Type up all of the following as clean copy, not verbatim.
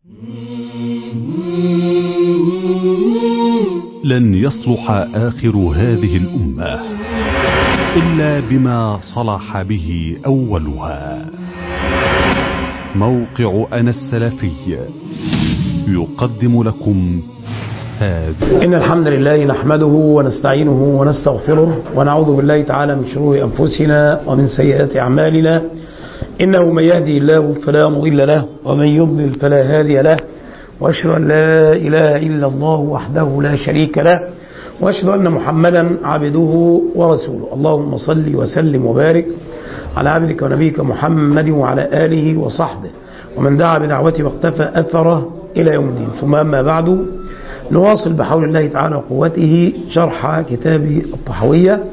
لن يصلح آخر هذه الأمة إلا بما صلح به أولها. موقع أنا السلفي يقدم لكم هذا. إن الحمد لله نحمده ونستعينه ونستغفره ونعوذ بالله تعالى من شرور أنفسنا ومن سيئات أعمالنا. إنه من يهدي الله فلا مضل له ومن يضلل فلا هادي له، وأشهد أن لا إله إلا الله وحده لا شريك له، وأشهد أن محمدا عبده ورسوله. اللهم صل وسلم وبارك على عبدك ونبيك محمد وعلى آله وصحبه ومن دعا بدعوته واقتفى أثره إلى يوم الدين. ثم أما بعد، نواصل بحول الله تعالى وقوته شرح كتاب الطحاوية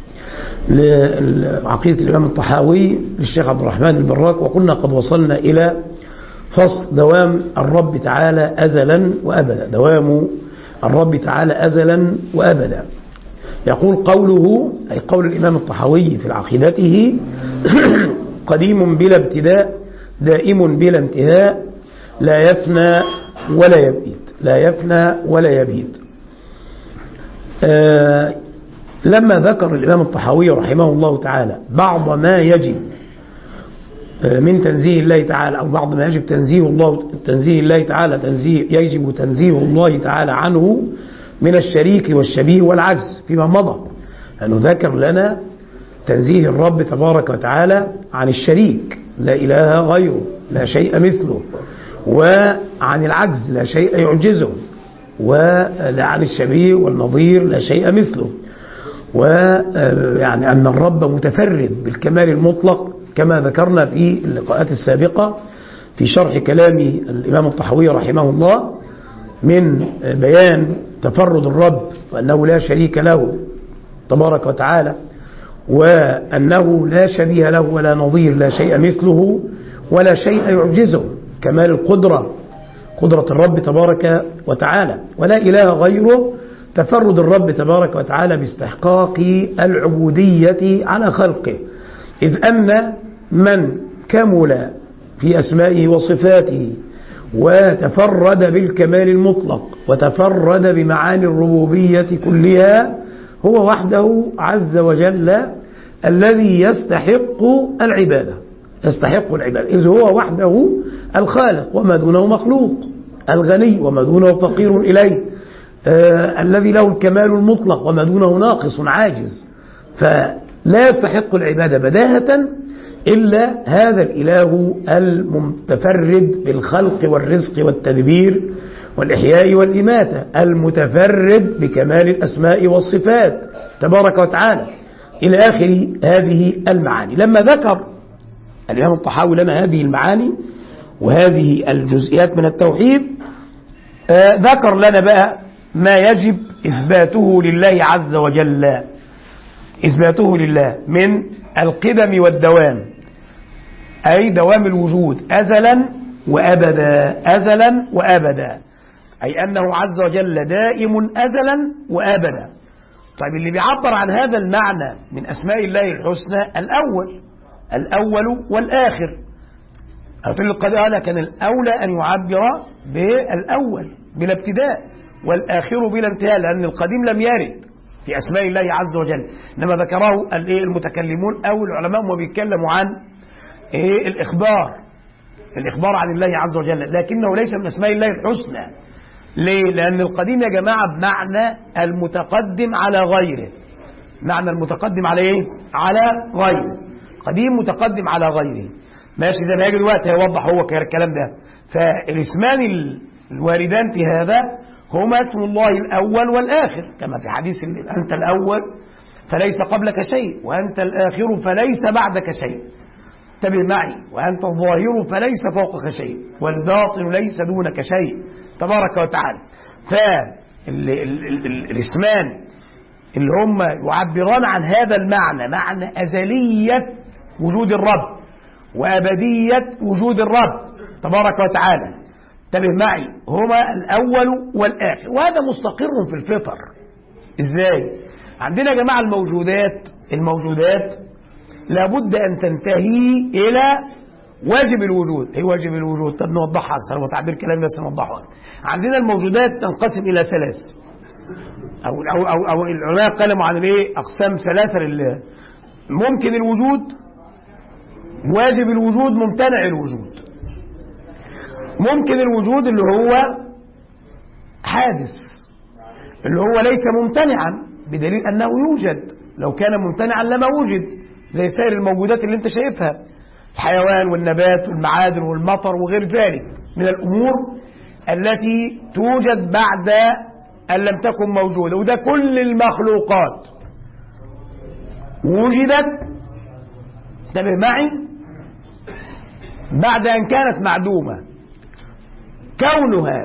لعقيدة الإمام الطحاوي للشيخ عبد الرحمن البراك، وقلنا قد وصلنا إلى فصل دوام الرب تعالى أزلا وأبدا. دوام الرب تعالى أزلا وأبدا. يقول قوله، أي قول الإمام الطحاوي في عقيدته: قديم بلا ابتداء دائم بلا انتهاء لا يفنى ولا يبيد. لا يفنى ولا يبيد. لما ذكر الإمام الطحاوي رحمه الله تعالى بعض ما يجب من تنزيه الله تعالى، أو بعض ما يجب تنزيه الله تعالى يجب تنزيه الله تعالى عنه من الشريك والشبيه والعجز فيما مضى، لأنه ذكر لنا تنزيه الرب تبارك وتعالى عن الشريك لا إله غيره لا شيء مثله، وعن العجز لا شيء يعجزه، وعن الشبيه والنظير لا شيء مثله، ويعني أن الرب متفرد بالكمال المطلق كما ذكرنا في اللقاءات السابقة في شرح كلام الإمام الطحاوي رحمه الله، من بيان تفرد الرب وأنه لا شريك له تبارك وتعالى، وأنه لا شبيه له ولا نظير لا شيء مثله ولا شيء يعجزه، كمال القدرة، قدرة الرب تبارك وتعالى، ولا إله غيره، تفرد الرب تبارك وتعالى باستحقاق العبودية على خلقه، إذ أن من كمل في أسمائه وصفاته وتفرد بالكمال المطلق وتفرد بمعاني الربوبية كلها هو وحده عز وجل الذي يستحق العبادة. يستحق العبادة إذ هو وحده الخالق وما دونه مخلوق، الغني وما دونه فقير إليه، الذي له الكمال المطلق وما دونه ناقص عاجز، فلا يستحق العبادة بداهة إلا هذا الإله المتفرد بالخلق والرزق والتدبير والإحياء والإماتة، المتفرد بكمال الأسماء والصفات تبارك وتعالى، إلى آخر هذه المعاني. لما ذكر الإمام الطحاوي لنا هذه المعاني وهذه الجزئيات من التوحيد، ذكر لنا بقى ما يجب إثباته لله عز وجل، إثباته لله من القدم والدوام، أي دوام الوجود أزلا وأبدا، أزلا وأبدا، أي أنه عز وجل دائم أزلا وأبدا. طيب اللي بيعبر عن هذا المعنى من أسماء الله الحسنى الأول والآخر. قال كان الأولى أن يعبر بالأول بلا ابتداء والآخر بلا انتهاء، لأن القديم لم يرد في أسماء الله عز وجل، إنما ذكره المتكلمون أو العلماء وهم بيتكلموا عن الإخبار عن الله عز وجل، لكنه ليس من أسماء الله الحسنى. ليه؟ لأن القديم يا جماعة بمعنى المتقدم على غيره. معنى المتقدم على إيه؟ على غيره. قديم متقدم على غيره. ماشي، زي ما يجي الوقت هيوضح هو الكلام ده. فالاسمان الواردان في هذا هما اسم الله الأول والآخر، كما في حديث أنت الأول فليس قبلك شيء، وأنت الآخر فليس بعدك شيء. انتبه معي، وأنت الظاهر فليس فوقك شيء، والباطن ليس دونك شيء تبارك وتعالى. فالاسمان اللي هم يعبران عن هذا المعنى، معنى أزلية وجود الرب وأبدية وجود الرب تبارك وتعالى، انتبه معي، هما الأول والآخر، وهذا مستقر في الفطر. إزاي؟ عندنا يا جماعة الموجودات لابد أن تنتهي إلى واجب الوجود. ايه واجب الوجود؟ طب نوضحها اكثر، وتعبير كلامي بس نوضحها. عندنا الموجودات تنقسم الى ثلاث، او العلماء قالوا عن الايه؟ اقسام ثلاثه لله: ممكن الوجود، واجب الوجود، ممتنع الوجود. ممكن الوجود اللي هو حادث، اللي هو ليس ممتنعا بدليل انه يوجد، لو كان ممتنعا لما وجد، زي سائر الموجودات اللي انت شايفها، الحيوان والنبات والمعادن والمطر وغير ذلك من الامور التي توجد بعد ان لم تكن موجوده. وده كل المخلوقات وجدت، انتبه معي، بعد ان كانت معدومه. كونها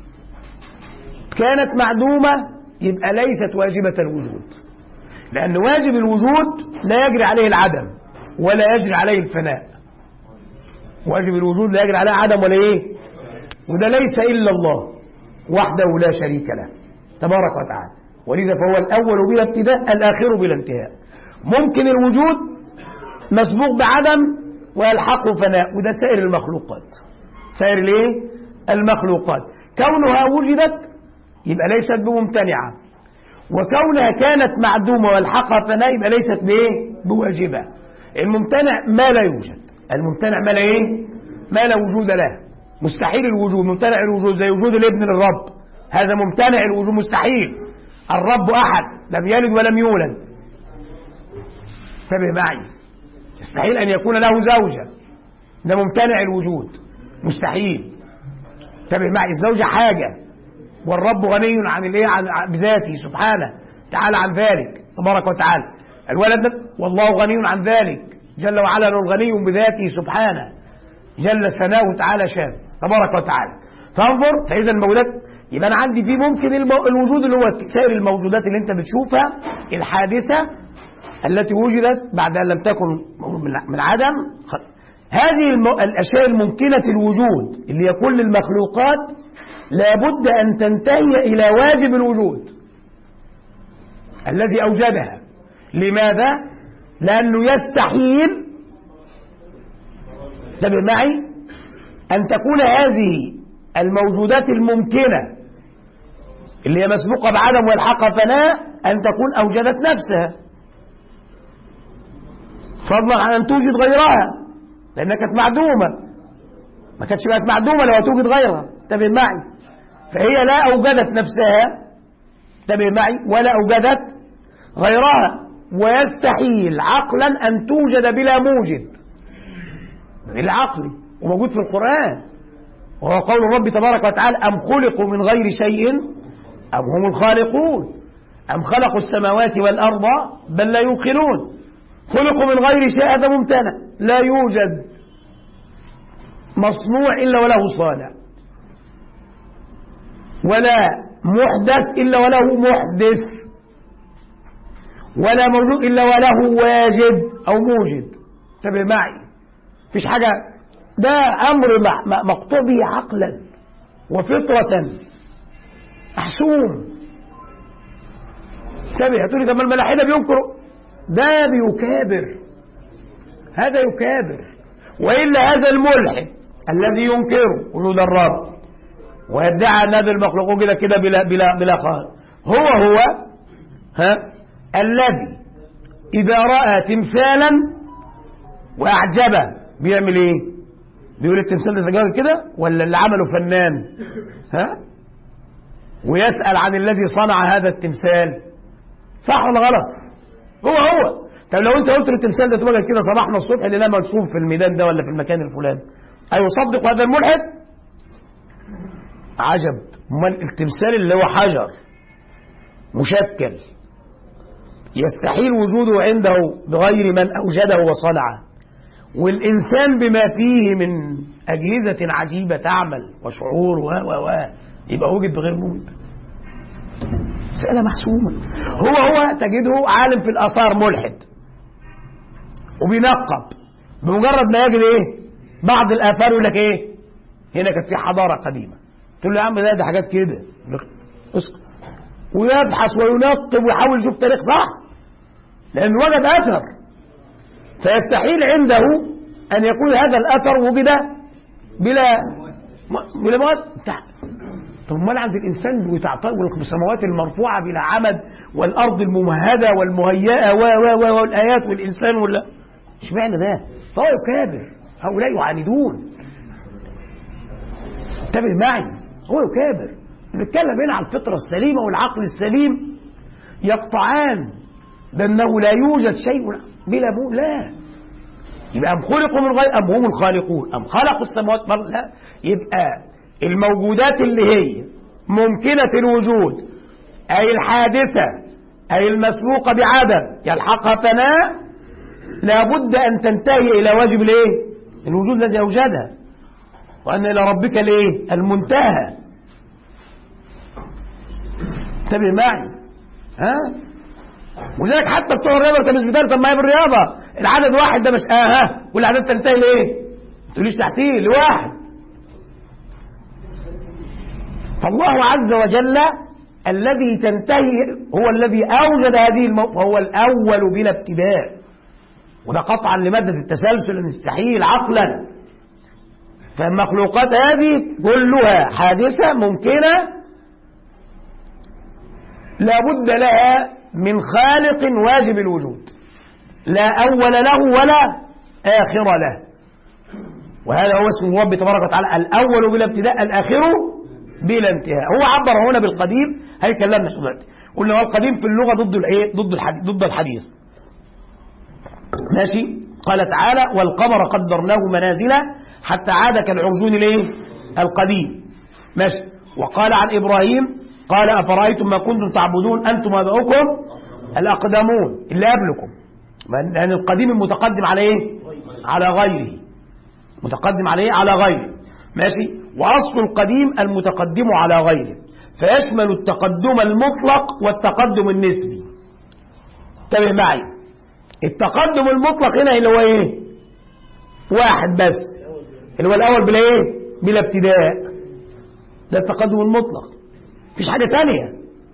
كانت معدومه يبقى ليست واجبه الوجود، لان واجب الوجود لا يجري عليه العدم ولا يجري عليه الفناء. واجب الوجود لا يجري عليه عدم ولا ايه، وده ليس الا الله وحده لا شريك له تبارك وتعالى، ولذا فهو الاول بلا ابتداء الاخر بلا انتهاء. ممكن الوجود مسبوق بعدم ويلحقه فناء، وده سائر المخلوقات، سائر الايه؟ المخلوقات. كونها وجدت يبقى ليست بممتنعه، وكونها كانت معدومه والحقها فناء يبقى ليست بايه؟ بواجبه. الممتنع ما لا يوجد، الممتنع ما لا ايه؟ ما لا وجود له. مستحيل الوجود، ممتنع الوجود، زي وجود الابن للرب، هذا ممتنع الوجود، مستحيل. الرب احد لم يلد ولم يولد، انتبه معي، يستحيل ان يكون له زوجه، ده ممتنع الوجود، مستحيل. انتبه معي، الزوجه حاجه، والرب غني عن الايه؟ بذاته سبحانه تعالى عن ذلك تبارك وتعالى. الولد والله غني عن ذلك جل وعلا، الغني بذاته سبحانه جل ثناؤه تعالى شان تبارك وتعالى. فانظر، فاذا الموجودات يبقى انا عندي في ممكن الوجود اللي هو سائر الموجودات اللي انت بتشوفها الحادثه التي وجدت بعد ان لم تكن من عدم. هذه الاشياء الممكنه الوجود اللي هي كل المخلوقات لابد ان تنتهي الى واجب الوجود الذي اوجدها. لماذا؟ لانه يستحيل، انتبه معي، ان تكون هذه الموجودات الممكنه اللي هي مسبوقه بعدم والحقها فناء ان تكون اوجدت نفسها، فضلا عن ان توجد غيرها، لانها كانت معدومه. ما كانتش بقت معدومه لو توجد غيرها، انتبه معي. فهي لا اوجدت نفسها، انتبه معي، ولا اوجدت غيرها. ويستحيل عقلا ان توجد بلا موجد، العقل وموجود في القرآن، وهو قول الرب تبارك وتعالى: أم خلقوا من غير شيء أم هم الخالقون أم خلقوا السماوات والأرض بل لا يوقنون. خلقوا من غير شيء، هذا ممتنع، لا يوجد مصنوع إلا وله صانع، ولا محدث إلا وله محدث، ولا موجود إلا وله واجد أو موجد. انتبه معي، مفيش حاجة، ده أمر مقطوع به عقلا وفطرة محسوم. انتبه، هتقولي طب ما الملاحدة بينكروا، ده بيكابر، هذا يكابر. وإلا هذا الملحد الذي ينكر وجود الرب ويدعي أن هذا المخلوق كده كده بلا خالق، هو الذي إذا رأى تمثالا وأعجبه بيعمل إيه؟ بيقول التمثال ده تجاوز كده ولا اللي عمله فنان؟ ويسأل عن الذي صنع هذا التمثال، صح ولا غلط؟ هو طب لو انت قلت التمثال ده تبقى كده صباحنا الصبح اللي لما مرسوم في الميدان ده ولا في المكان الفلاني، هيصدق هذا الملحد؟ عجب. امال التمثال اللي هو حجر مشكل يستحيل وجوده عنده بغير من اوجده وصنعه، والإنسان بما فيه من أجهزة عجيبة تعمل وشعور يبقى وجد بغير موجود. مسألة محسومة. هو تجده عالم في الآثار ملحد وبينقب، بمجرد ما يجد إيه؟ بعض الآثار يقول لك إيه؟ هنا كانت في حضارة قديمة. تقول له يا عم ده حاجات كده، ويبحث وينقب ويحاول يشوف تاريخ صح، لأنه وجد أثر. فيستحيل عنده أن يكون هذا الأثر وجد بلا مواد. طب امال عند الإنسان والسماوات المرفوعة بلا عمد والأرض الممهدة والمهيئة والآيات والإنسان ولا اشمعنى ده؟ فهو يكابر، هؤلاء يعاندون. انتبه معي، هو يكابر. بنتكلم هنا عن الفطرة السليمة والعقل السليم يقطعان بأنه لا يوجد شيء بلا مو. لا، يبقى أم خلقوا من غير أم هم الخالقون أم خلقوا السماوات. لا، يبقى الموجودات اللي هي ممكنة الوجود أي الحادثة أي المسبوقة بعدم يلحقها فناء لابد أن تنتهي إلى واجب الايه؟ الوجود الذي أوجدها، وأن إلى ربك الايه؟ المنتهى. انتبه معي. ها؟ وذلك حتى بتوع الرياضة انت مش بتعرف ما هي بالرياضة العدد واحد ده مش والعدد تنتهي لايه؟ ما تقوليش تحتيه لواحد. فالله عز وجل الذي تنتهي هو الذي أوجد هذه فهو الأول بلا ابتداء، وده قطعا لمادة التسلسل المستحيل عقلا. فالمخلوقات هذه كلها حادثة ممكنة لا بد لها من خالق واجب الوجود، لا أول له ولا آخر له. وهذا هو اسم الرب تبارك وتعالى، الأول بلا ابتداء الآخر بلا انتهاء. هو عبر هنا بالقديم، هيكلمنا دلوقتي. قلنا هو القديم في اللغة ضد الايه؟ ضد الحديث. ماشي. قال تعالى والقمر قدرناه منازل حتى عاد كالعرجون الايه؟ القديم. ماشي. وقال عن إبراهيم قال أفرأيتم ما كنتم تعبدون أنتم وآباؤكم الأقدمون اللي قبلكم، لأن القديم المتقدم على ايه؟ على غيره، متقدم عليه على غيره. ماشي. وأصل القديم المتقدم على غيره، فيشمل التقدم المطلق والتقدم النسبي. انتبه معي، التقدم المطلق هنا اللي هو ايه؟ واحد بس، اللي هو الأول بلا ايه؟ بلا ابتداء. ده التقدم المطلق، مفيش حاجة تانية.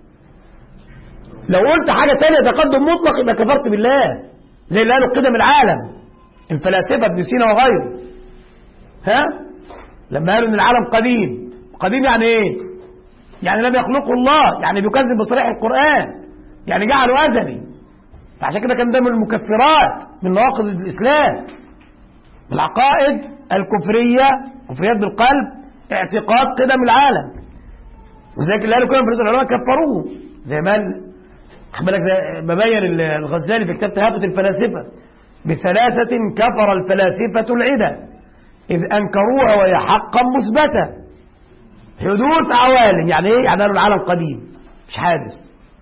لو قلت حاجة تانية تقدم مطلق يبقى كفرت بالله، زي اللي قالوا قدم العالم الفلاسفة ابن سينا وغيره. ها؟ لما قالوا ان العالم قديم. قديم يعني ايه؟ يعني لم يخلقه الله، يعني بيكذب بصريح القرآن، يعني جعله أزلي. فعشان كده كان ده من المكفرات من نواقض الإسلام، العقائد الكفرية، كفريات بالقلب، اعتقاد قدم العالم. وذلك اللي قالوا كده في العلماء كفروه، زي ما بالك زي ما بين الغزالي في كتاب تهافت الفلاسفة بثلاثة كفر الفلاسفة العدة إذ أنكروها وهي حقا مثبتة. حدوث عوالم يعني إيه؟ يعني قالوا العالم قديم مش حادث.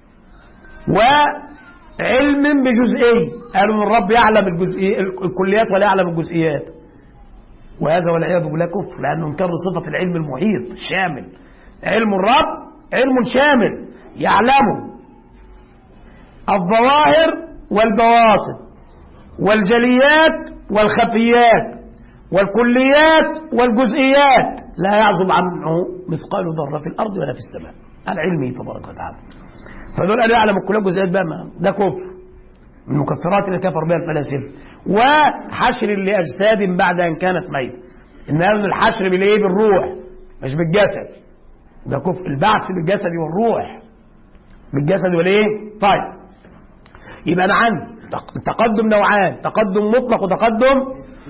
وعلم بجزئي، قالوا إن الرب يعلم الكليات ولا يعلم الجزئيات. وهذا والعياذ بالله كفر، لأنه انكر صفة العلم المحيط الشامل. علم الرب علم شامل يعلم الظواهر والبواطن والجليات والخفيات والكليات والجزئيات، لا يعزب عنه مثقال ذرة في الأرض ولا في السماء عن علمه تبارك وتعالى. فدول قالوا يعلم الكليات والجزئيات بقى، ده كفر من المكفرات اللي كفر بها الفلاسفة. وحشر لأجساد بعد أن كانت ميتة، إن قالوا الحشر بالإيه؟ بالروح مش بالجسد، ده كفر. البعث بالجسد والروح، بالجسد والإيه؟ طيب يبقى أنا عندي تقدم نوعان، تقدم مطلق وتقدم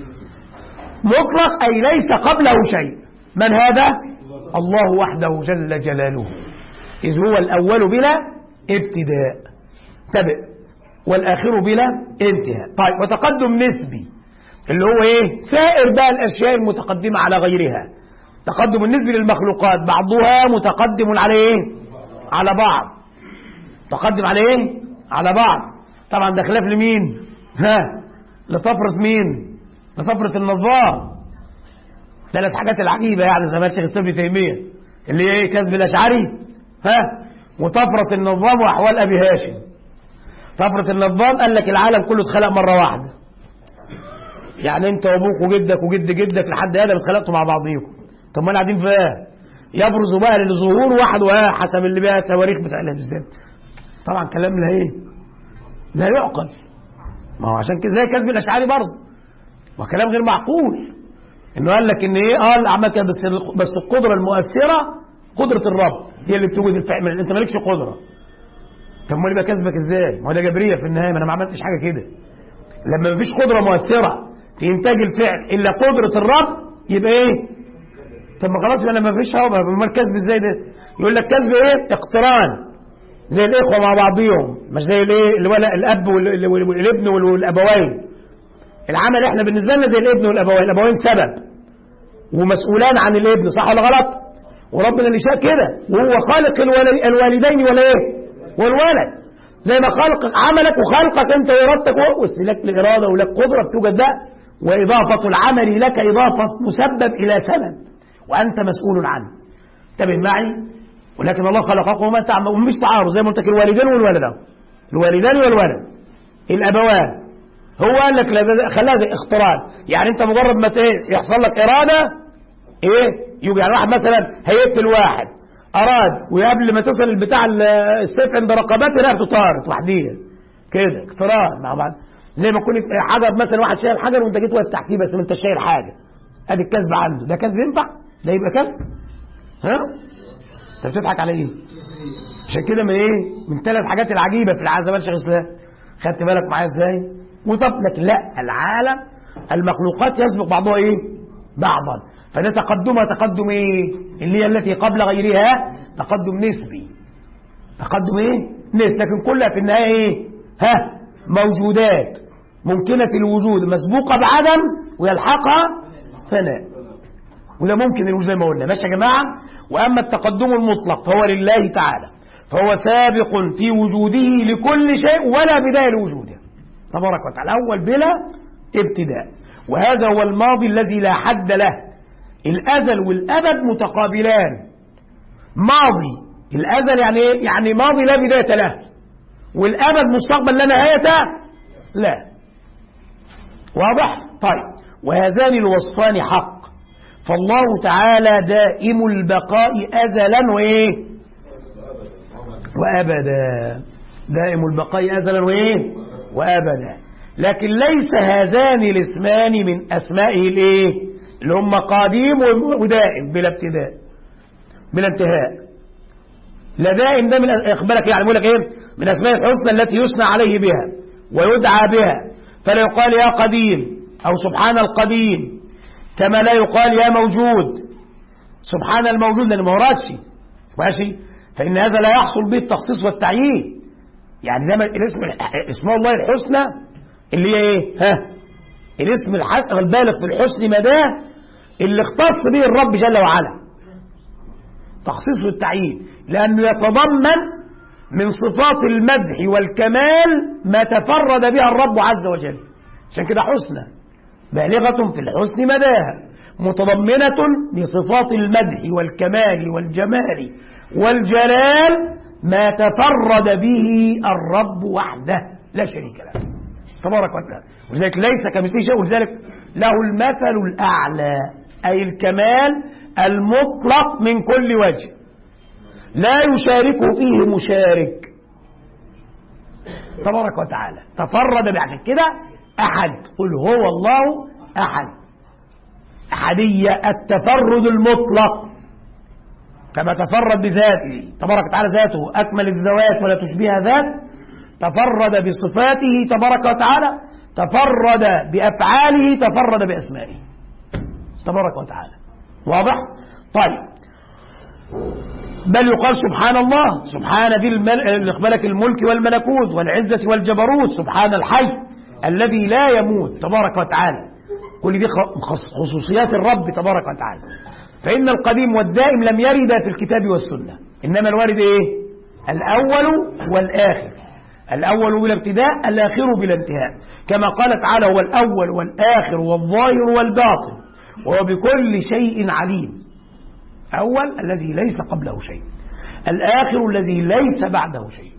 مطلق أي ليس قبله شيء. من هذا؟ الله وحده جل جلاله، إذ هو الأول بلا ابتداء تبع والآخر بلا انتهاء. طيب وتقدم نسبي اللي هو ايه؟ سائر بقى الأشياء المتقدمة على غيرها. تقدم النسبي للمخلوقات بعضها متقدم على ايه؟ على بعض. تقدم على ايه؟ على بعض. طبعا ده خلاف لمين؟ لطفرة مين؟ لطفرة النظام. ثلاث حاجات العجيبة يعني زي ما الشيخ الإسلام ابن تيمية اللي هي ايه؟ كذب الأشعري وطفرة النظام وأحوال أبي هاشم. طفرة النظام قال لك العالم كله اتخلق مرة واحدة، يعني انت وابوك وجدك وجد جدك لحد ادم اتخلقتوا مع بعضيكم. طب ما انا قاعدين في يبرز بقى للظهور واحد حسب اللي بقى التواريخ بتاع الانسان. طبعا كلام لا ايه؟ لا يعقل. ما هو عشان كده زي كذب الاشعري برضه وكلام غير معقول انه قال لك ان ايه عمل كده، بس القدره المؤثره قدره الرب هي اللي بتوجد الفعل، انت مالكش قدره. طب ما يبقى كسبك ازاي؟ ما هو ده جبريه في النهايه، ما انا ما عملتش حاجه كده. لما مفيش قدره مؤثره في انتاج الفعل الا قدره الرب يبقى ايه؟ طب ما خلاص انا ما فيش هوا، ما الكسب ازاي ده؟ يقول لك كسب ايه؟ اقتران زي الاخوه مع بعضهم، مش زي الايه الاب والابن والابوين. العمل احنا بالنسبه لنا زي الابن والابوين، الابوين سبب ومسؤولان عن الابن، صح ولا غلط؟ وربنا اللي شاء كده، وهو خالق الوالدين ولا ايه؟ والولد، زي ما خلق عملك وخلقك انت وارادتك، واستهلاك الاراده ولك قدره بتوجد ده، واضافه العمل لك اضافه مسبب الى سبب وانت مسؤول عنه. انتبه معي. ولكن الله خلقكم وما تعملون، ومش تعارض زي ما قلت لك، الوالدين والولد، الوالدان والولد، الابوان. هو قال لك خلاها زي اختراع، يعني انت مجرد ما يحصل لك اراده ايه يجي، يعني واحد مثلا هيقتل واحد، اراد وقبل ما تصل البتاع السيف عند رقبته رقبته طارت وحديها كده، اختراع مع بعض. زي ما تكون حجر مثلا، واحد شايل حجر وانت جيت وقت تحتيه بس ما انت شايل حاجه، ادي الكسب عنده، ده كسب ينفع؟ ده يبقى كسب؟ ها؟ انت بتضحك على ايه؟ عشان كده من ايه؟ من ثلاث حاجات العجيبه في العذاب شيخ الاسلام، خدت بالك معايا ازاي؟ وطب لك لا، العالم المخلوقات يسبق بعضها ايه؟ بعضا، فده تقدمها تقدم ايه؟ اللي هي التي قبل غيرها تقدم نسبي، تقدم ايه؟ نسبي، لكن كلها في النهايه ايه؟ موجودات ممكنه الوجود مسبوقه بعدم ويلحقها فناء، وده ممكن الوجود زي ما قلنا. ماشي يا جماعه؟ واما التقدم المطلق فهو لله تعالى، فهو سابق في وجوده لكل شيء ولا بدايه لوجوده تبارك وتعالى، اول بلا ابتداء. وهذا هو الماضي الذي لا حد له، الازل والابد متقابلان. ماضي الازل يعني ايه؟ يعني ماضي لا بدايه له، والابد مستقبل لا نهايه لا. واضح؟ طيب، وهذان الوصفان حق، فالله تعالى دائم البقاء ازلا وايه؟ وابدا. دائم البقاء ازلا وايه؟ وابدا. لكن ليس هذان الاسمان من اسمائه الايه؟ اللي هم قديم ودائم بلا ابتداء بلا انتهاء. لا دائم ده من اخبارك، يعني بيقول لك ايه؟ من اسماء الحسنى التي يثنى عليه بها ويدعى بها، فلا يقال يا قديم او سبحان القديم، كما لا يقال يا موجود سبحان الموجود لان ما وردش. ماشي؟ فان هذا لا يحصل به التخصيص والتعيين. يعني ده اسم الله الحسنى اللي هي ايه؟ الاسم الحسن البالغ في الحسن مداه اللي اختص به الرب جل وعلا، تخصيص والتعيين، لأنه يتضمن من صفات المدح والكمال ما تفرد بها الرب عز وجل. عشان كده حسنى بالغة في الحسن مداها، متضمنة بصفات المدح والكمال والجمال والجلال ما تفرد به الرب وحده لا شريك له تبارك وتعالى. ولذلك ليس كمثله شيء، ولذلك له المثل الأعلى، أي الكمال المطلق من كل وجه لا يشاركه فيه مشارك تبارك وتعالى، تفرد بعشان كده أحد، قل هو الله أحد، أحدية التفرد المطلق، كما تفرد بذاته تبارك وتعالى، ذاته أكمل الذوات ولا تشبه ذات، تفرد بصفاته تبارك وتعالى، تفرد بأفعاله، تفرد بأسمائه تبارك وتعالى. واضح؟ طيب، بل يقال سبحان الله، سبحان ذي ملك الملك والملكوت والعزة والجبروت، سبحان الحي الذي لا يموت تبارك وتعالى. كل دي خصوصيات الرب تبارك وتعالى. فإن القديم والدائم لم يرد في الكتاب والسنة، إنما الوارد إيه؟ الأول والآخر، الأول بلا ابتداء، الآخر بلا انتهاء، كما قال تعالى هو الأول والآخر والظاهر والباطن وهو بكل شيء عليم. أول الذي ليس قبله شيء، الآخر الذي ليس بعده شيء،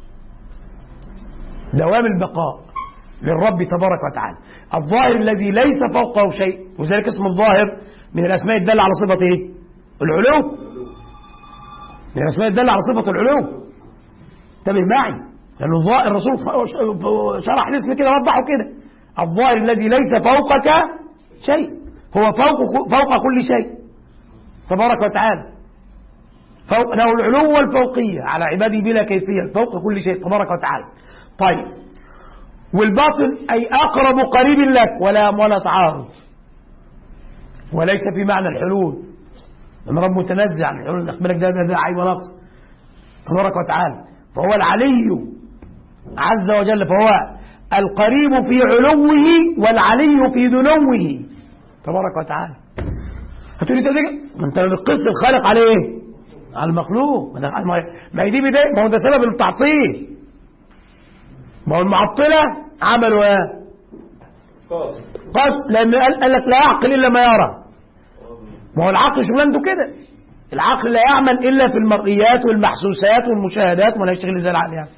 دوام البقاء للرب تبارك وتعالى، الظاهر الذي ليس فوقه شيء، وذلك اسم الظاهر من الأسماء الدالة على صفة إيه؟ العلو، من الأسماء الدالة على صفة العلو. انتبه معي، لأنه الرسول شرح الاسم كده، وضحه كده، الظاهر الذي ليس فوقك شيء، هو فوق كل شيء تبارك وتعالى، فوق له العلو والفوقية على عباده بلا كيفية، فوق كل شيء تبارك وتعالى. طيب، والباطن أي أقرب قريب لك ولا تعارض، وليس في معنى الحلول، لما رب متنزع عن الحلول، أخبرك ده عيب ونقص تبارك وتعالى. فهو العلي عز وجل، فهو القريب في علوه والعلي في دنوه تبارك وتعالى. هتقولي ما انت بتقيس الخالق على ايه؟ على المخلوق. ما هي دي بدايه، ما هو ده سبب التعطيل. ما هو المعطله عملوا ايه؟ قص، لان قال لك لا يعقل الا ما يرى. ما هو العقل شغلانته كده، العقل لا يعمل الا في المرئيات والمحسوسات والمشاهدات، ولا يشتغل زي العقل يعني.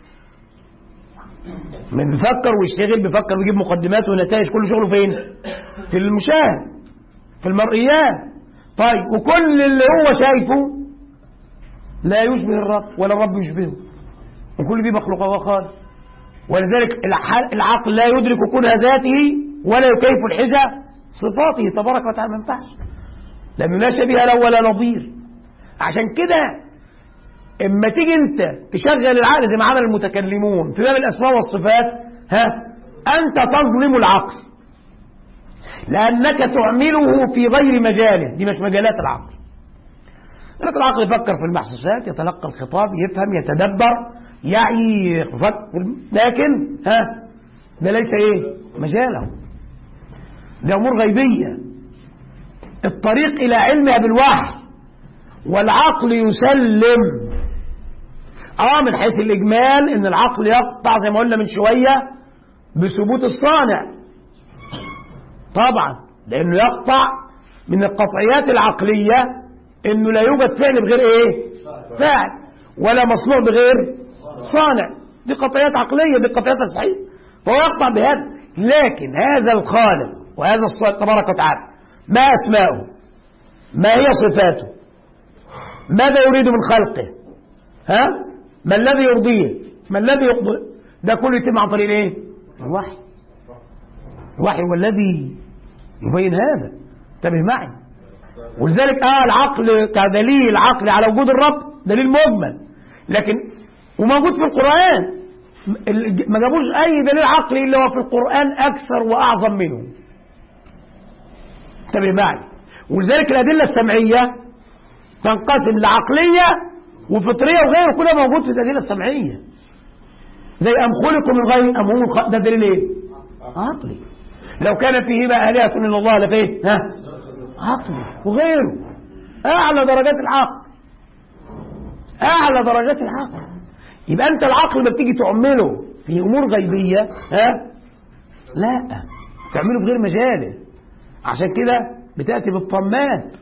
من بيفكر ويشتغل، بيفكر ويجيب مقدمات ونتائج، كل شغله فين؟ في المشاهد، في المرئيات. طيب، وكل اللي هو شايفه لا يشبه الرب ولا الرب يشبهه، وكل دي مخلوق وخالق. ولذلك العقل لا يدرك كنه ذاته ولا يكيف الحجة صفاته تبارك وتعالى، ما ينفعش، لأنه لا شبيه له ولا نظير. عشان كده اما تيجي انت تشغل العقل زي ما عمل المتكلمون في باب الاسماء والصفات، انت تظلم العقل، لانك تعمله في غير مجاله، دي مش مجالات العقل. لكن العقل يفكر في المحسوسات، يتلقى الخطاب، يفهم، يتدبر، يعي، لكن ده ليس ايه مجاله، ده امور غيبيه، الطريق الى علمها بالوحي، والعقل يسلم من حيث الإجمال إن العقل يقطع زي ما قلنا من شوية بثبوت الصانع طبعا، لأنه يقطع من القطعيات العقلية إنه لا يوجد فعل بغير إيه؟ فاعل، ولا مصنوع بغير صانع، دي قطعيات عقلية، دي قطعيات صحيحة، فهو يقطع بهذا. لكن هذا الخالق وهذا الصالح تبارك وتعالى، ما أسماؤه؟ ما هي صفاته؟ ماذا يريد من خلقه؟ ما الذي يرضيه؟ ما الذي يقضي؟ ده كله يتم عن طريق ايه؟ الوحي. الوحي هو الذي يبين هذا، انتبه معي. ولذلك العقل كدليل عقلي على وجود الرب دليل مجمل، لكن وموجود في القرآن، ما جابوش اي دليل عقلي الا هو في القرآن اكثر واعظم منه، انتبه معي. ولذلك الادله السمعيه تنقسم لعقليه وفطريه وغيره، كلها موجود في الادله السمعيه، زي ام خلقوا من غير ام هم ده دليل ايه؟ عقلي. لو كان فيهما آلهة الا الله لفيه عقلي وغيره، اعلى درجات العقل، اعلى درجات العقل. يبقى انت العقل ما بتيجي تعمله في امور غيبيه لا تعمله بغير مجاله، عشان كده بتاتي بالطمات،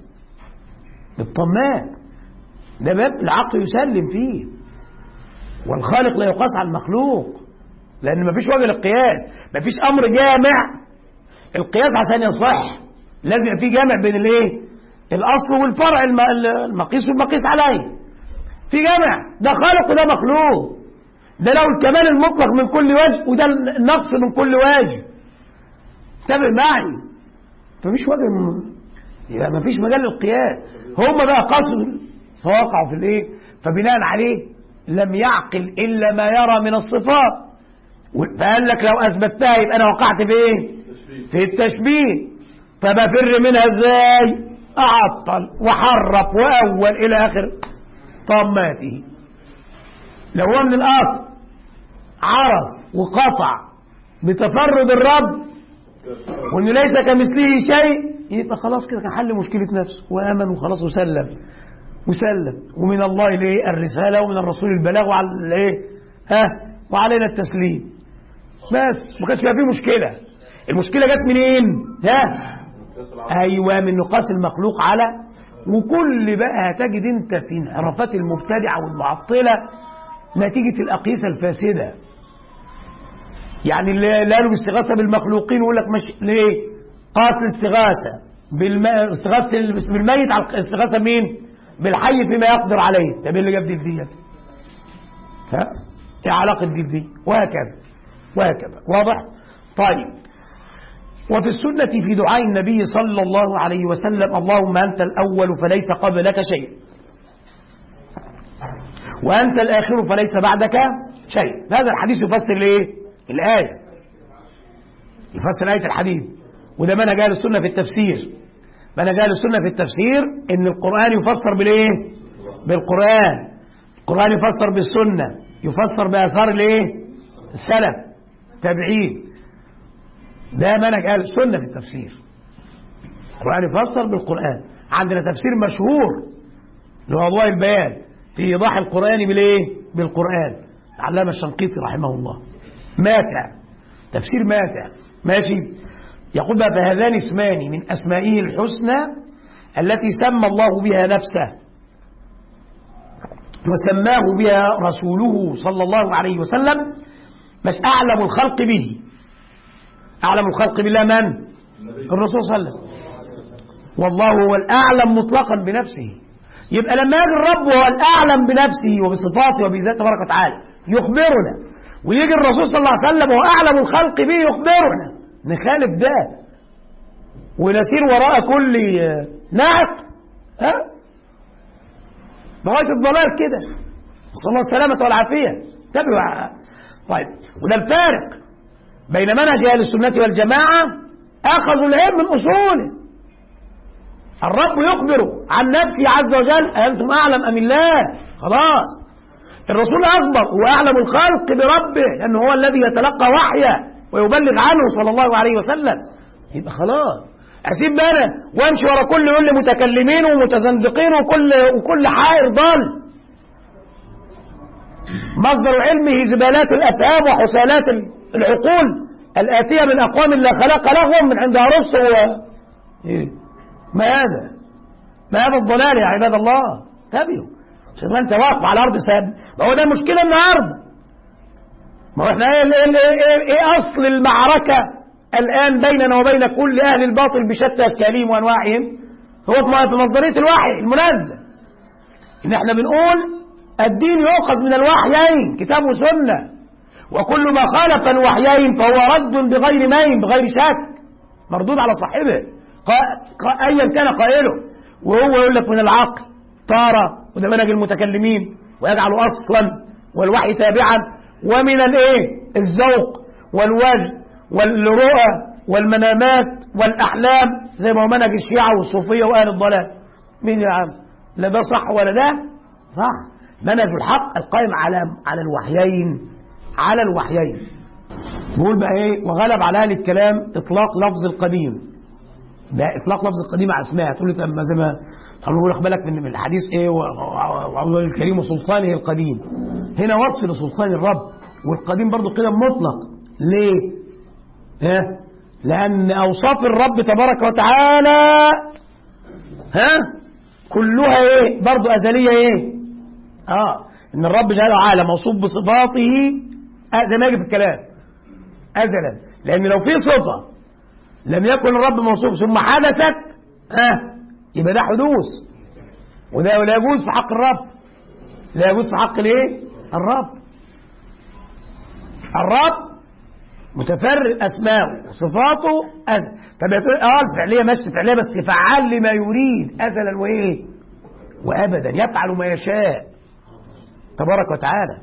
ده باب العقل يسلم فيه. والخالق لا يقاس على المخلوق، لأن مفيش وجه للقياس، مفيش أمر جامع. القياس عشان يصح لازم يبقى فيه جامع بين الايه؟ الأصل والفرع، المقيس والمقيس عليه، في جامع. ده خالق وده مخلوق، ده له الكمال المطلق من كل وجه وده النقص من كل وجه، انتبه معي. فمفيش وجه، يبقى مفيش مجال للقياس. هم بقى قصدوا فوقعوا في الايه؟ فبناء عليه لم يعقل الا ما يرى من الصفات، فقال لك لو اثبتها يبقى انا وقعت في ايه؟ في التشبيه. فبفر منها ازاي؟ اعطل وحرف واول الى اخر طماته. لو هو من الاصل عرف وقطع بتفرد الرب وان ليس كمثله شيء، يبقى خلاص كده كان حل مشكله نفسه وامن وخلاص وسلم. ومن الله الايه؟ الرساله، ومن الرسول البلاغ، وعلى الايه؟ وعلينا التسليم. بس ما كانش فيه مشكله. المشكله جت منين؟ ايوه، من نقاس المخلوق على. وكل بقى هتجد انت في انحرافات المبتدعه والمعطله نتيجه الاقيسه الفاسده. يعني اللي قالوا باستغاثه بالمخلوقين يقول لك مش ليه؟ قاس الاستغاثه استغاثه بالميت على الاستغاثه مين؟ بالحي فيما يقدر عليه. طب اللي جاب دي بديت؟ ايه علاقه دي بدي؟ وهكذا واضح؟ طيب، وفي السنة في دعاء النبي صلى الله عليه وسلم: اللهم أنت الأول فليس قبلك شيء، وأنت الآخر فليس بعدك شيء. هذا الحديث يفسر ليه؟ الآية، يفسر آية الحديث. وده منهج أهل السنة في التفسير. منهج أهل السنة في التفسير إن القرآن يفسر بالإيه؟ بالقرآن. القرآن يفسر بالسنة، يفسر بآثار الإيه؟ السلف تابعين. ده منهج أهل السنة في التفسير. القرآن يفسر بالقرآن. عندنا تفسير مشهور اللي هو أضواء البيان في إيضاح القرآن بالإيه؟ بالقرآن، العلامة الشنقيطي رحمه الله. ماتع، تفسير ماتع. ماشي. يقول بقى: فهذان اسمان من أسمائه الحسنى التي سمى الله بها نفسه وسماه بها رسوله صلى الله عليه وسلم، مش أعلم الخلق به. أعلم الخلق بالله من؟ الرسول صلى الله عليه وسلم. والله هو الأعلم مطلقا بنفسه. يبقى لما يجي الرب هو الأعلم بنفسه وبصفاته وبذاته تبارك وتعالى يخبرنا، ويجي الرسول صلى الله عليه وسلم وهو أعلم الخلق به يخبرنا، نخالف ده ونسير وراء كل ناعق لغاية الضلال كده. صلى الله السلامة والعافية. تابعوا. طيب، وده الفارق بين منهج أهل السنة والجماعة. أخذوا العلم من أصوله. الرب يخبر عن نفسه عز وجل: أنتم أعلم أم الله؟ خلاص. الرسول أخبر وأعلم الخلق بربه لأنه هو الذي يتلقى وحيه ويبلغ عنه صلى الله عليه وسلم. يبقى خلاص أسيب أنا وأمشي ورا كل متكلمين ومتزندقين وكل حائر ضال مصدر علمه زبالات الأفهام وحسالات العقول الآتية من أقوام لا خلق لهم من عند أرسطو ما هذا؟ ما هذا الضلال يا عباد الله؟ تابعوا. شوف أنت واقف على أرض ساب. ما هو ده المشكلة النهارده. ما هو احنا ايه أصل المعركة الآن بيننا وبين كل أهل الباطل بشتى أشكالهم وأنواعهم؟ هو في مصدرية الوحي المنزل. إن احنا بنقول الدين يؤخذ من الوحيين كتاب وسنة، وكل ما خالف الوحيين فهو رد بغير مين، بغير شك، مردود على صاحبه أيا كان قائله. وهو يقول لك من العقل طارة، وده منهج المتكلمين، ويجعل أصلا والوحي تابعا، ومن الذوق والوجه والرؤى والمنامات والأحلام زي ما هو منهج الشيعة والصوفية وأهل الضلال. مين يا عم؟ لا ده صح ولا ده صح. منهج الحق القائم على الوحيين، على الوحيين. بيقول بقى وغلب على أهل الكلام إطلاق لفظ القديم. ده إطلاق لفظ القديم على اسمها. تقول لي طب ما زي ما نقول خد بالك من الحديث وعبد الكريم وسلطانه القديم. هنا وصف لسلطان الرب، والقديم برضو كده مطلق. ليه؟ لأن أوصاف الرب تبارك وتعالى كلها برضو أزلية. إن الرب جل وعلا موصوف بصفاته زي ما يجي في الكلام أزلا. لأن لو في صفة لم يكن الرب موصوف ثم حدثت يبقى ده حدوث، وده لا يجوز في حق الرب، لا يجوز في حق الرب متفرد أسماءه وصفاته طب يقول الفعلية ماشي فعلية بس فعال لما يريد أزلا وأبدا، يفعل ما يشاء تبارك وتعالى.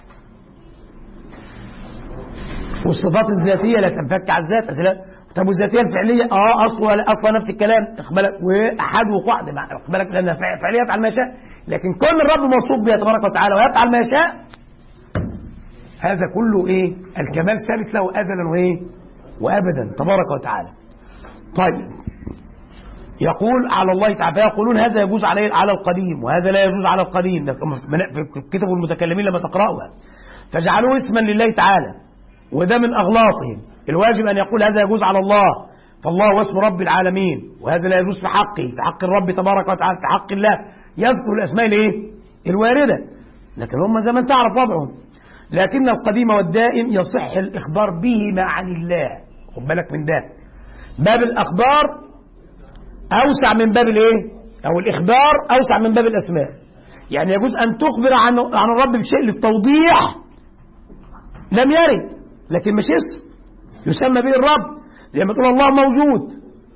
والصفات الذاتية لا تنفك عن الذات أصلا. طب والذاتية الفعلية أصلا نفس الكلام اقبلك وأحد وقعد اقبلك لأنها فعلية يفعل ما يشاء، لكن كل الرب موصوف بها تبارك وتعالى ويفعل ما يشاء. هذا كله الكمال ثابت له أزلا وأبدا تبارك وتعالى. طيب يقول على الله تعالى يقولون هذا يجوز على القديم وهذا لا يجوز على القديم. في كتب المتكلمين لما تقرأوها فجعلوه اسما لله تعالى، وده من أغلاطهم. الواجب أن يقول هذا يجوز على الله، فالله هو اسم رب العالمين، وهذا لا يجوز في حقه، في حق الرب تبارك وتعالى، في حق الله يذكر الأسماء الواردة، لكن هم زي ما انت تعرف وضعهم. لكن القديم والدائم يصح الإخبار بهما عن الله. خد بالك من ده، باب الأخبار أوسع من باب أو الإخبار أوسع من باب الأسماء. يعني يجوز أن تخبر عن الرب بشيء للتوضيح لم يرد، لكن مش اسم يسمى به الرب. لما تقول الله موجود،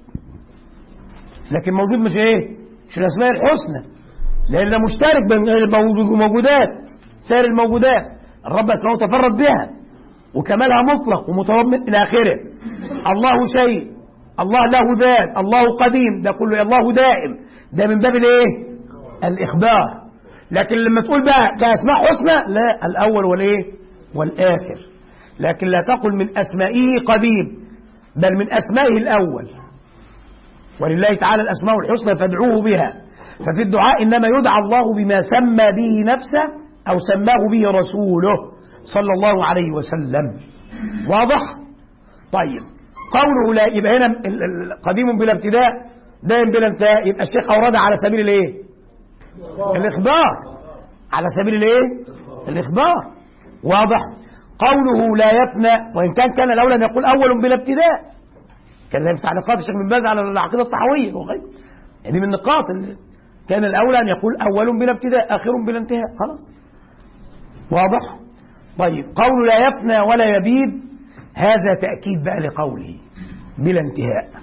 لكن موجود مش ايه؟ مش الاسماء الحسنى، لان ده مشترك بين الموجودات، سائر الموجودات الرب اسمه تفرد بها وكمالها مطلق ومتضمن الى اخره. الله شيء، الله له ذات، الله قديم، ده كله الله دائم، ده من باب الايه؟ الاخبار. لكن لما تقول بقى كاسماء حسنى، لا، الاول والايه؟ والاخر. لكن لا تقل من اسمائه قديم، بل من اسمائه الاول. ولله تعالى الاسماء الحسنى فادعوه بها. ففي الدعاء انما يدعى الله بما سمى به نفسه او سماه به رسوله صلى الله عليه وسلم. واضح؟ طيب، قوله لا، يبقى هنا قديم بلا ابتداء دائم بلا انتهاء، يبقى الشيخ أوردها على سبيل الايه؟ الإخبار، على سبيل الايه؟ الإخبار. واضح؟ قوله لا يفنى، وإن كان الأولى أن يقول أول بلا ابتداء، كان زي في تعليقات الشيخ بن باز على العقيدة الطحاوية وغيره، يعني من النقاط اللي كان الأولى أن يقول أول بلا ابتداء آخر بلا انتهاء، خلاص. واضح؟ طيب، قوله لا يفنى ولا يبيد، هذا تأكيد بقى لقوله بلا انتهاء.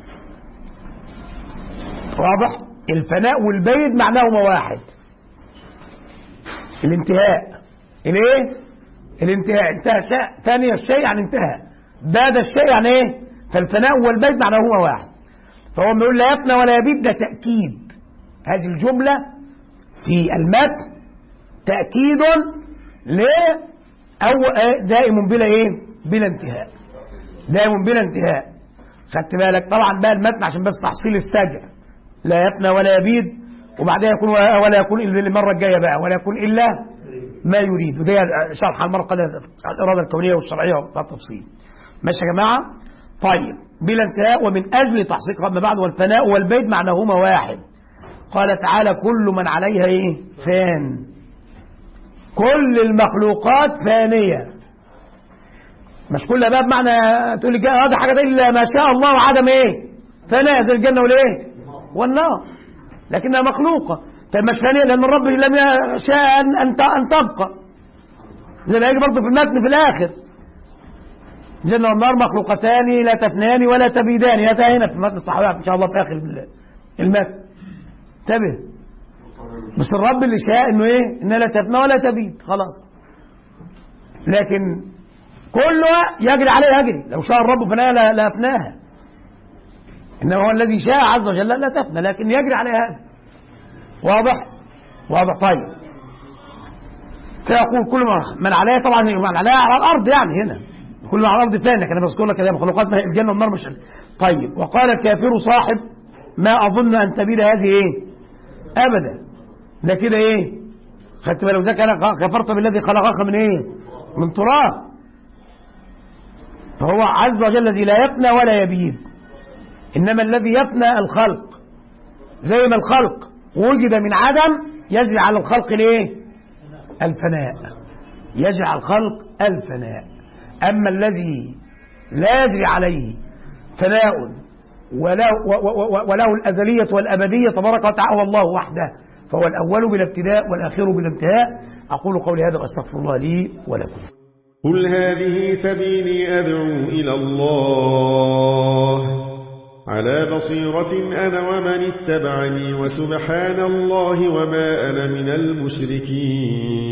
واضح؟ الفناء والبيد معناهما واحد. الانتهاء الايه؟ الانتهاء، انتهى شيء، ثاني الشيء يعني انتهى، باد الشيء يعني ايه؟ فالفناء والبيد معناهما واحد. فهو بيقول لا يفنى ولا يبيد، ده تأكيد. هذه الجملة في المتن تأكيد أو دائم بلا ايه؟ بلا انتهاء، دائم بلا انتهاء. خدت بالك؟ طبعا بقى المتن عشان بس تحصيل السجع، لا يفنى ولا يبيد، وبعدها يكون ولا يكون الا المره الجايه بقى ولا يكون الا ما يريد، وده شرح المره القادمه الاراده الكونيه والشرعيه والتفصيل. ماشي يا جماعه؟ طيب، بلا انتهاء ومن اجل تحقيق ما بعد، والفناء والبيد معناهما واحد. قال تعالى كل من عليها ايه؟ فان. كل المخلوقات فانيه، مش كل باب معنى تقول لي هذا حاجه الا ما شاء الله وعدم ايه؟ فناء زي الجنه والايه؟ والنار، لكنها مخلوقه. طيب مش فانيه لان الرب لم يشاء ان تبقى، زي ما يجي برضه في المتن في الاخر، الجنه والنار مخلوقتان لا تفنيان ولا تبيدان. يا هنا في المتن الصحابي ان شاء الله في اخر المتن، انتبه. بس الرب اللي شاء انه ايه؟ انها لا تفنى ولا تبيد، خلاص. لكن كلها يجري عليها يجري، لو شاء الرب فناها لا افناها، انما هو الذي شاء عز وجل لا تفنى، لكن يجري عليها. واضح؟ واضح. طيب، فيقول كل من عليها، طبعا من عليها على الارض، يعني هنا كل من على الارض فان، لكن انا بذكر لك كده مخلوقات الجنه والنار مش. طيب، وقال الكافر صاحب ما اظن ان تبيد هذه ايه؟ ابدا. ده كده ايه؟ خدت بالك ازاي؟ انا كفرت بالذي خلقك من ايه؟ من تراب. فهو عز وجل الذي لا يفنى ولا يبيد، انما الذي يفنى الخلق، زي ما الخلق وجد من عدم يجري على الخلق الايه؟ الفناء، يجري على الخلق الفناء. اما الذي لا يجري عليه فناء وله الازليه والابديه تبارك وتعالى، هو الله وحده، فهو الاول بلا ابتداء والاخير بلا انتهاء. اقول قولي هذا واستغفر الله لي ولكم. قل هذه سبيلي أدعو إلى الله على بصيرة أنا ومن اتبعني، وسبحان الله وما أنا من المشركين.